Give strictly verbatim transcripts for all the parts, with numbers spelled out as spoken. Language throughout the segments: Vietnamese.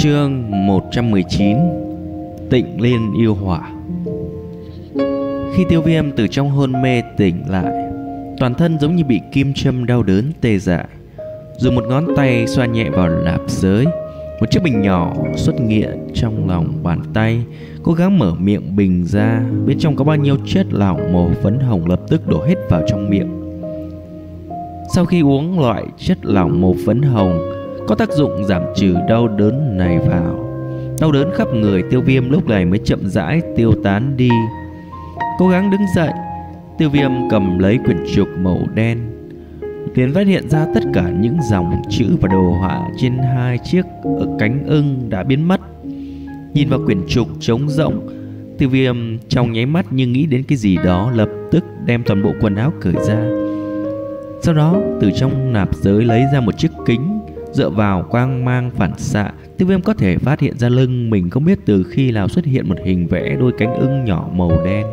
Chương một trăm mười chín. Tịnh Liên yêu hỏa. Khi Tiêu Viêm từ trong hôn mê tỉnh lại, toàn thân giống như bị kim châm đau đớn tê dại. Dùng một ngón tay xoa nhẹ vào nạp giới. Một chiếc bình nhỏ xuất hiện trong lòng bàn tay. Cố gắng mở miệng bình ra. Bên trong có bao nhiêu chất lỏng màu phấn hồng lập tức đổ hết vào trong miệng. Sau khi uống loại chất lỏng màu phấn hồng có tác dụng giảm trừ đau đớn này vào, đau đớn khắp người Tiêu Viêm lúc này mới chậm rãi tiêu tán đi. Cố gắng đứng dậy, Tiêu Viêm cầm lấy quyển trục màu đen, liền phát hiện ra tất cả những dòng chữ và đồ họa trên hai chiếc ở cánh ưng đã biến mất. Nhìn vào quyển trục trống rỗng, Tiêu Viêm trong nháy mắt như nghĩ đến cái gì đó, lập tức đem toàn bộ quần áo cởi ra. Sau đó từ trong nạp giới lấy ra một chiếc kính. Dựa vào quang mang phản xạ, Tiêu Viêm có thể phát hiện ra lưng mình không biết từ khi nào xuất hiện một hình vẽ đôi cánh ưng nhỏ màu đen.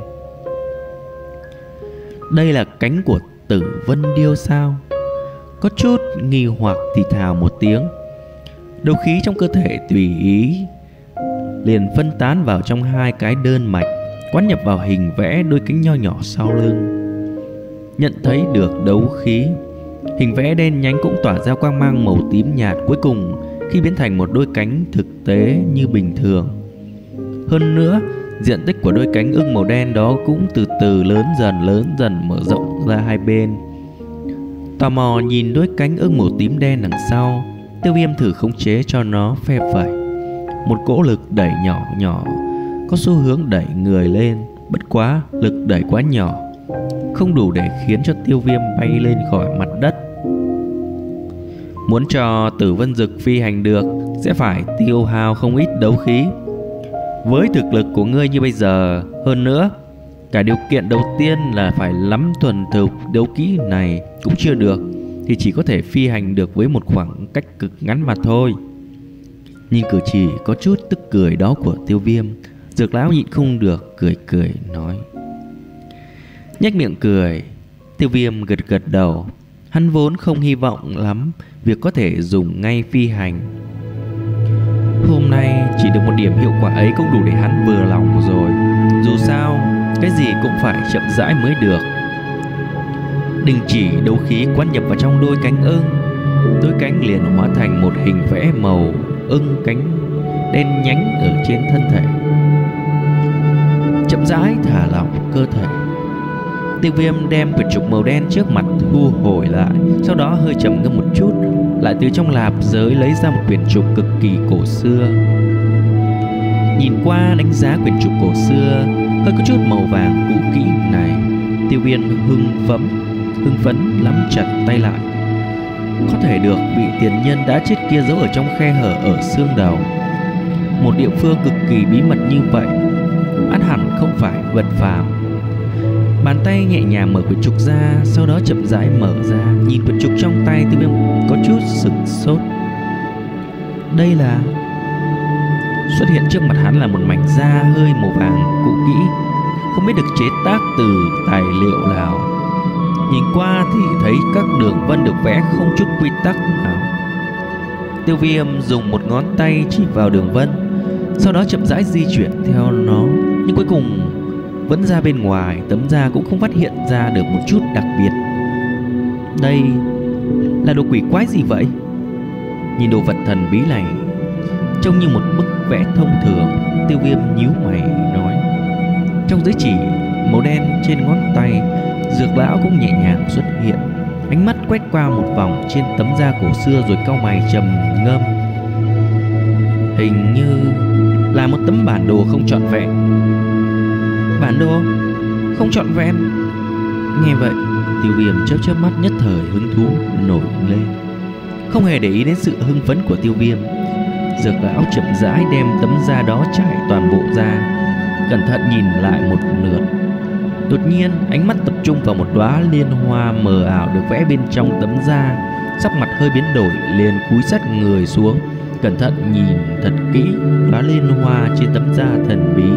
Đây là cánh của Tử Vân Điêu sao? Có chút nghi hoặc thì thào một tiếng. Đấu khí trong cơ thể tùy ý liền phân tán vào trong hai cái đơn mạch, quán nhập vào hình vẽ đôi cánh nho nhỏ sau lưng. Nhận thấy được đấu khí, hình vẽ đen nhánh cũng tỏa ra quang mang màu tím nhạt, cuối cùng khi biến thành một đôi cánh thực tế như bình thường. Hơn nữa, diện tích của đôi cánh ưng màu đen đó cũng từ từ lớn dần lớn dần mở rộng ra hai bên. Tò mò nhìn đôi cánh ưng màu tím đen đằng sau, Tiêu Viêm thử khống chế cho nó phe phẩy. Một cỗ lực đẩy nhỏ nhỏ có xu hướng đẩy người lên, bất quá lực đẩy quá nhỏ, không đủ để khiến cho Tiêu Viêm bay lên khỏi mặt đất. Muốn cho Tử Vân Dực phi hành được sẽ phải tiêu hao không ít đấu khí. Với thực lực của ngươi như bây giờ, hơn nữa cả điều kiện đầu tiên là phải lắm thuần thục đấu kỹ này cũng chưa được, thì chỉ có thể phi hành được với một khoảng cách cực ngắn mà thôi. Nhìn cử chỉ có chút tức cười đó của Tiêu Viêm, Dược lão nhịn không được cười cười nói. Nhếch miệng cười, Tiêu Viêm gật gật đầu. Hắn vốn không hy vọng lắm việc có thể dùng ngay phi hành. Hôm nay chỉ được một điểm hiệu quả ấy cũng đủ để hắn vừa lòng rồi. Dù sao cái gì cũng phải chậm rãi mới được. Đình chỉ đấu khí quán nhập vào trong đôi cánh ưng. Đôi cánh liền hóa thành một hình vẽ màu ưng cánh đen nhánh ở trên thân thể. Chậm rãi thả lỏng cơ thể, Tiêu Viêm đem quyển trục màu đen trước mặt thu hồi lại. Sau đó hơi trầm ngâm một chút, lại từ trong lạp giới lấy ra một quyển trục cực kỳ cổ xưa. Nhìn qua đánh giá quyển trục cổ xưa hơi có chút màu vàng cũ kỹ này, Tiêu Viêm hưng phấn hưng phấn nắm chặt tay lại. Có thể được vị tiền nhân đã chết kia giấu ở trong khe hở ở xương đầu. Một địa phương cực kỳ bí mật như vậy, ắt hẳn không phải vật phàm. Bàn tay nhẹ nhàng mở quyển trục ra, sau đó chậm rãi mở ra. Nhìn quyển trục trong tay, Tiêu Viêm có chút sửng sốt. Đây là... Xuất hiện trước mặt hắn là một mảnh da hơi màu vàng cũ kỹ, không biết được chế tác từ tài liệu nào. Nhìn qua thì thấy các đường vân được vẽ không chút quy tắc nào. Tiêu Viêm dùng một ngón tay chỉ vào đường vân, sau đó chậm rãi di chuyển theo nó. Nhưng cuối cùng vẫn ra bên ngoài tấm da cũng không phát hiện ra được một chút đặc biệt. Đây là đồ quỷ quái gì vậy? Nhìn đồ vật thần bí này trông như một bức vẽ thông thường, Tiêu Viêm nhíu mày nói. Trong giới chỉ màu đen trên ngón tay, Dược lão cũng nhẹ nhàng xuất hiện, ánh mắt quét qua một vòng trên tấm da cổ xưa rồi cau mày trầm ngâm. Hình như là một tấm bản đồ không trọn vẹn. Bản đồ không trọn vẹn? Nghe vậy, Tiêu Viêm chớp chớp mắt, nhất thời hứng thú nổi lên. Không hề để ý đến sự hưng phấn của Tiêu Viêm, Dược lão chậm rãi đem tấm da đó trải toàn bộ ra, cẩn thận nhìn lại một lượt. Đột nhiên ánh mắt tập trung vào một đóa liên hoa mờ ảo được vẽ bên trong tấm da. Sắc mặt hơi biến đổi, liền cúi sát người xuống, cẩn thận nhìn thật kỹ đóa liên hoa trên tấm da thần bí.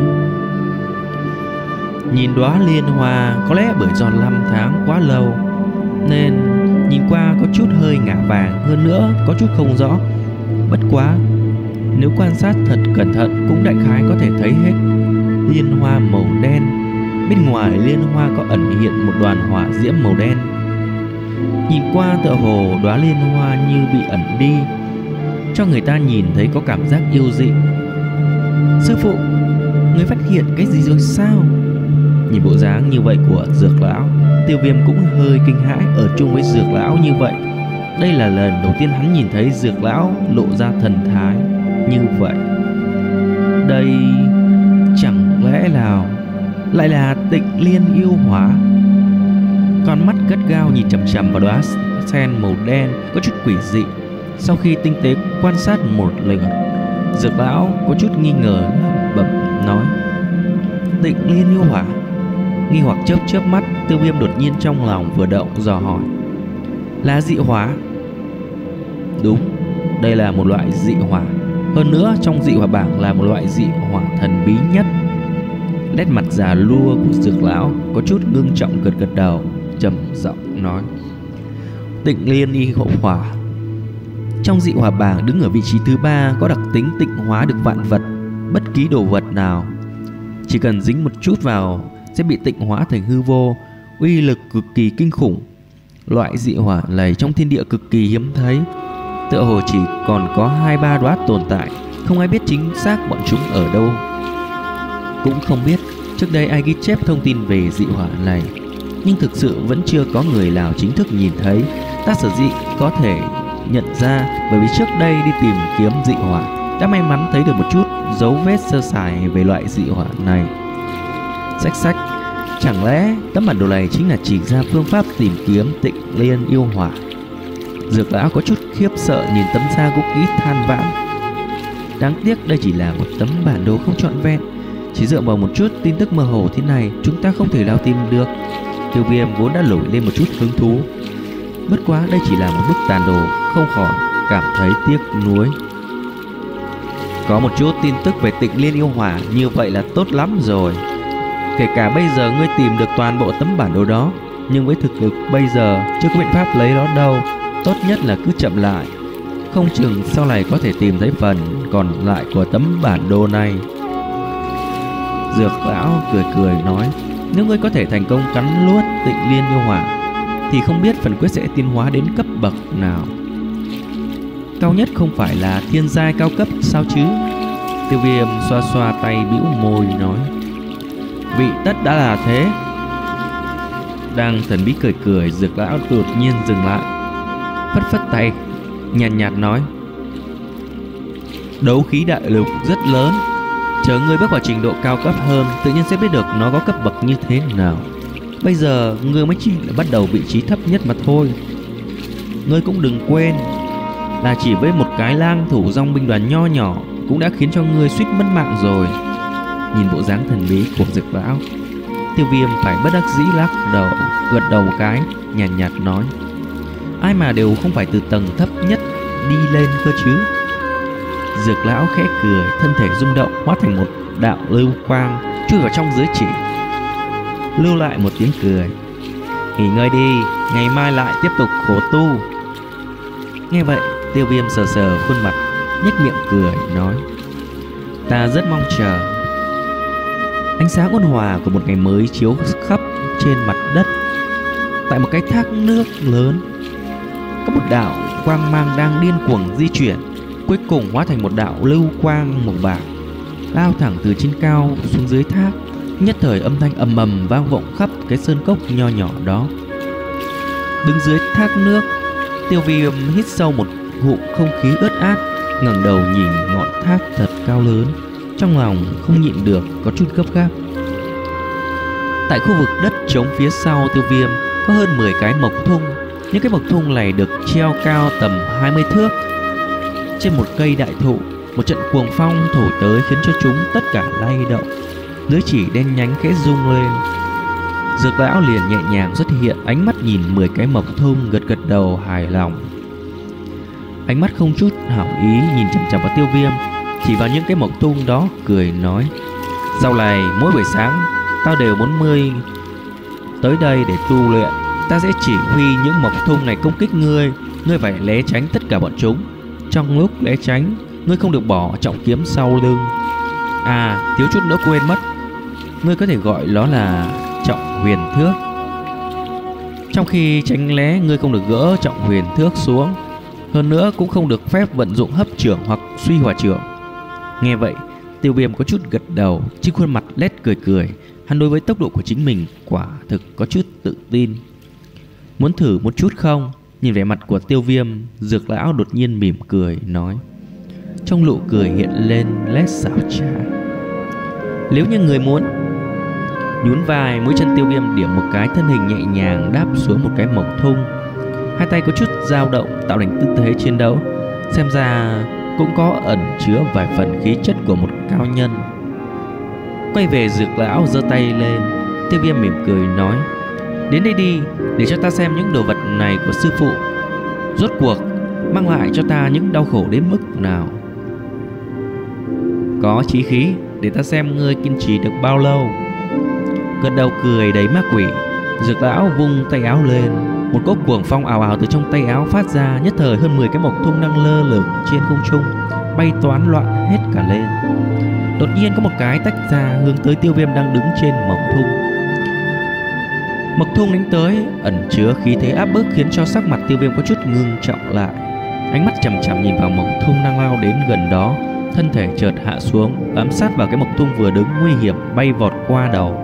Nhìn đóa liên hoa, có lẽ bởi do năm tháng quá lâu nên nhìn qua có chút hơi ngả vàng, hơn nữa có chút không rõ. Bất quá nếu quan sát thật cẩn thận cũng đại khái có thể thấy hết liên hoa màu đen. Bên ngoài liên hoa có ẩn hiện một đoàn hỏa diễm màu đen. Nhìn qua tựa hồ đóa liên hoa như bị ẩn đi, cho người ta nhìn thấy có cảm giác yêu dị. Sư phụ, người phát hiện cái gì rồi sao? Nhìn bộ dáng như vậy của Dược lão, Tiêu Viêm cũng hơi kinh hãi. Ở chung với Dược lão như vậy, đây là lần đầu tiên hắn nhìn thấy Dược lão lộ ra thần thái như vậy. Đây chẳng lẽ nào lại là Tịnh Liên yêu hỏa? Con mắt gắt gao nhìn chằm chằm vào đóa sen màu đen có chút quỷ dị. Sau khi tinh tế quan sát một lượt, Dược lão có chút nghi ngờ lẩm bẩm nói: Tịnh Liên yêu hỏa. Nghi hoặc chớp chớp mắt, Tiêu Viêm đột nhiên trong lòng vừa động, dò hỏi: là dị hỏa? Đúng, đây là một loại dị hỏa. Hơn nữa trong dị hỏa bảng là một loại dị hỏa thần bí nhất. Nét mặt già lua của Dược lão có chút ngưng trọng, gật gật đầu, trầm giọng nói: Tịnh Liên y hỏa trong dị hỏa bảng đứng ở vị trí thứ ba, có đặc tính tịnh hóa được vạn vật. Bất kỳ đồ vật nào chỉ cần dính một chút vào sẽ bị tịnh hóa thành hư vô, uy lực cực kỳ kinh khủng. Loại dị hỏa này trong thiên địa cực kỳ hiếm thấy, tựa hồ chỉ còn có hai ba đóa tồn tại, không ai biết chính xác bọn chúng ở đâu. Cũng không biết trước đây ai ghi chép thông tin về dị hỏa này, nhưng thực sự vẫn chưa có người nào chính thức nhìn thấy. Ta sở dĩ có thể nhận ra bởi vì trước đây đi tìm kiếm dị hỏa đã may mắn thấy được một chút dấu vết sơ sài về loại dị hỏa này. Xách xách, chẳng lẽ tấm bản đồ này chính là chỉ ra phương pháp tìm kiếm Tịnh Liên yêu hỏa? Dược lão có chút khiếp sợ nhìn tấm da gỗ kỹ than vãn. Đáng tiếc đây chỉ là một tấm bản đồ không trọn vẹn, chỉ dựa vào một chút tin tức mơ hồ thế này chúng ta không thể nào tìm được. Tiêu Viêm vốn đã nổi lên một chút hứng thú, bất quá đây chỉ là một bức tàn đồ, không khỏi cảm thấy tiếc nuối. Có một chút tin tức về Tịnh Liên yêu hỏa như vậy là tốt lắm rồi. Kể cả bây giờ ngươi tìm được toàn bộ tấm bản đồ đó, nhưng với thực lực bây giờ chưa có biện pháp lấy nó đâu. Tốt nhất là cứ chậm lại, không chừng sau này có thể tìm thấy phần còn lại của tấm bản đồ này. Dược lão cười cười nói: nếu ngươi có thể thành công cắn nuốt Tịnh Liên yêu hỏa thì không biết phần quyết sẽ tiến hóa đến cấp bậc nào. Cao nhất không phải là thiên giai cao cấp sao chứ? Tiêu Viêm xoa xoa tay bĩu môi nói: vị tất đã là thế. Đang thần bí cười cười, Dược lão đột nhiên dừng lại, phất phất tay, nhàn nhạt, nhạt nói: đấu khí đại lục rất lớn, chờ ngươi bước vào trình độ cao cấp hơn, tự nhiên sẽ biết được nó có cấp bậc như thế nào. Bây giờ ngươi mới chỉ là bắt đầu vị trí thấp nhất mà thôi. Ngươi cũng đừng quên là chỉ với một cái lang thủ dòng binh đoàn nho nhỏ cũng đã khiến cho ngươi suýt mất mạng rồi. Nhìn bộ dáng thần bí của Dược lão, Tiêu Viêm phải bất đắc dĩ lắc đầu, gật đầu một cái, nhàn nhạt, nhạt nói: ai mà đều không phải từ tầng thấp nhất đi lên cơ chứ. Dược lão khẽ cười, thân thể rung động, hóa thành một đạo lưu quang chui vào trong giới chỉ, lưu lại một tiếng cười: nghỉ ngơi đi, ngày mai lại tiếp tục khổ tu. Nghe vậy, Tiêu Viêm sờ sờ khuôn mặt, nhếch miệng cười nói: ta rất mong chờ. Ánh sáng ôn hòa của một ngày mới chiếu khắp trên mặt đất. Tại một cái thác nước lớn, có một đạo quang mang đang điên cuồng di chuyển, cuối cùng hóa thành một đạo lưu quang màu bạc, lao thẳng từ trên cao xuống dưới thác. Nhất thời âm thanh ầm ầm vang vọng khắp cái sơn cốc nho nhỏ đó. Đứng dưới thác nước, Tiêu Viêm hít sâu một ngụm không khí ướt át, ngẩng đầu nhìn ngọn thác thật cao lớn, trong lòng không nhịn được có chút gấp gáp. Tại khu vực đất trống phía sau Tiêu Viêm có hơn mười cái mộc thung. Những cái mộc thung này được treo cao tầm hai mươi thước. Trên một cây đại thụ, một trận cuồng phong thổi tới khiến cho chúng tất cả lay động. Dưới chỉ đen nhánh khẽ rung lên. Dược lão liền nhẹ nhàng xuất hiện, ánh mắt nhìn mười cái mộc thung, gật gật đầu hài lòng. Ánh mắt không chút hảo ý nhìn chằm chằm vào Tiêu Viêm, chỉ vào những cái mộc thung đó cười nói: sau này mỗi buổi sáng tao đều muốn ngươi tới đây để tu luyện. Ta sẽ chỉ huy những mộc thung này công kích ngươi, ngươi phải né tránh tất cả bọn chúng. Trong lúc né tránh, Ngươi không được bỏ trọng kiếm sau lưng. À, thiếu chút nữa quên mất, ngươi có thể gọi nó là trọng huyền thước. Trong khi tránh né, ngươi không được gỡ trọng huyền thước xuống. Hơn nữa cũng không được phép vận dụng hấp trưởng hoặc suy hỏa trưởng. Nghe vậy, Tiêu Viêm có chút gật đầu, trên khuôn mặt lét cười cười. Hắn đối với tốc độ của chính mình quả thực có chút tự tin. Muốn thử một chút không? Nhìn vẻ mặt của Tiêu Viêm, Dược lão đột nhiên mỉm cười nói, trong nụ cười hiện lên nét xảo trá. Nếu như người muốn. Nhún vai, mũi chân Tiêu Viêm điểm một cái, thân hình nhẹ nhàng đáp xuống một cái mộc thung. Hai tay có chút dao động tạo thành tư thế chiến đấu, xem ra cũng có ẩn chứa vài phần khí chất của một cao nhân. Quay về Dược lão giơ tay lên, Tiêu Viêm mỉm cười nói, đến đây đi, để cho ta xem những đồ vật này của sư phụ rốt cuộc mang lại cho ta những đau khổ đến mức nào. Có chí khí, để ta xem ngươi kiên trì được bao lâu. Gật đầu cười đầy ma quỷ, Dược lão vung tay áo lên, một cỗ cuồng phong ào ào từ trong tay áo phát ra, nhất thời hơn mười cái mộc thung đang lơ lửng trên không trung bay toán loạn hết cả lên. Đột nhiên có một cái tách ra hướng tới Tiêu Viêm đang đứng trên mộc thung. Mộc thung đánh tới ẩn chứa khí thế áp bức, khiến cho sắc mặt Tiêu Viêm có chút ngưng trọng lại. Ánh mắt chằm chằm nhìn vào mộc thung đang lao đến gần đó, thân thể chợt hạ xuống, bám sát vào cái mộc thung vừa đứng nguy hiểm bay vọt qua đầu.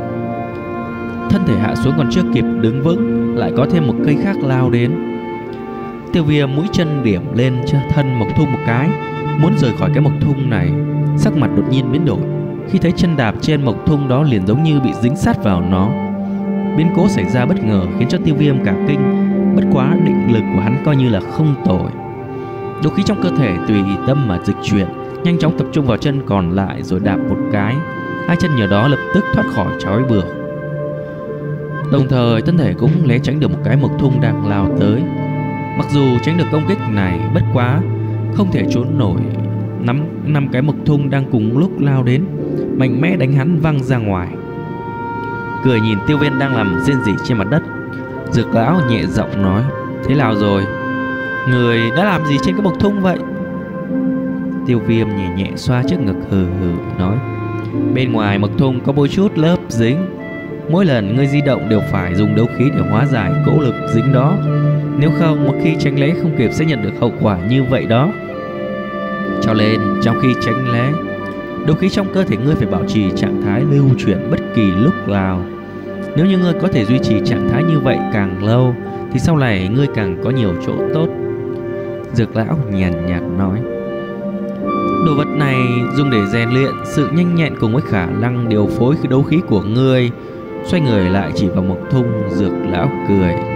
Thân thể hạ xuống còn chưa kịp đứng vững, lại có thêm một cây khác lao đến. Tiêu Viêm mũi chân điểm lên thân mộc thung một cái, muốn rời khỏi cái mộc thung này. Sắc mặt đột nhiên biến đổi, khi thấy chân đạp trên mộc thung đó liền giống như bị dính sát vào nó. Biến cố xảy ra bất ngờ khiến cho Tiêu Viêm cả kinh, bất quá định lực của hắn coi như là không tồi. Đấu khí trong cơ thể tùy tâm mà dịch chuyển, nhanh chóng tập trung vào chân còn lại rồi đạp một cái, hai chân nhờ đó lập tức thoát khỏi trói buộc. Đồng thời thân thể cũng né tránh được một cái mộc thung đang lao tới. Mặc dù tránh được công kích này, bất quá không thể trốn nổi năm năm cái mộc thung đang cùng lúc lao đến, mạnh mẽ đánh hắn văng ra ngoài. Cười nhìn Tiêu Viêm đang nằm rên rỉ trên mặt đất, Dược lão nhẹ giọng nói, thế nào rồi? Người đã làm gì trên cái mộc thung vậy? Tiêu Viêm nhẹ nhẹ xoa trước ngực hừ hừ nói, bên ngoài mộc thung có bôi chút lớp dính, mỗi lần ngươi di động đều phải dùng đấu khí để hóa giải cỗ lực dính đó, nếu không một khi tránh né không kịp sẽ nhận được hậu quả như vậy đó. Cho nên trong khi tránh né, đấu khí trong cơ thể ngươi phải bảo trì trạng thái lưu chuyển bất kỳ lúc nào. Nếu như ngươi có thể duy trì trạng thái như vậy càng lâu thì sau này ngươi càng có nhiều chỗ tốt. Dược lão nhàn nhạt nói, đồ vật này dùng để rèn luyện sự nhanh nhẹn cùng với khả năng điều phối đấu khí của ngươi. Xoay người lại chỉ vào mộc thung, Dược lão cười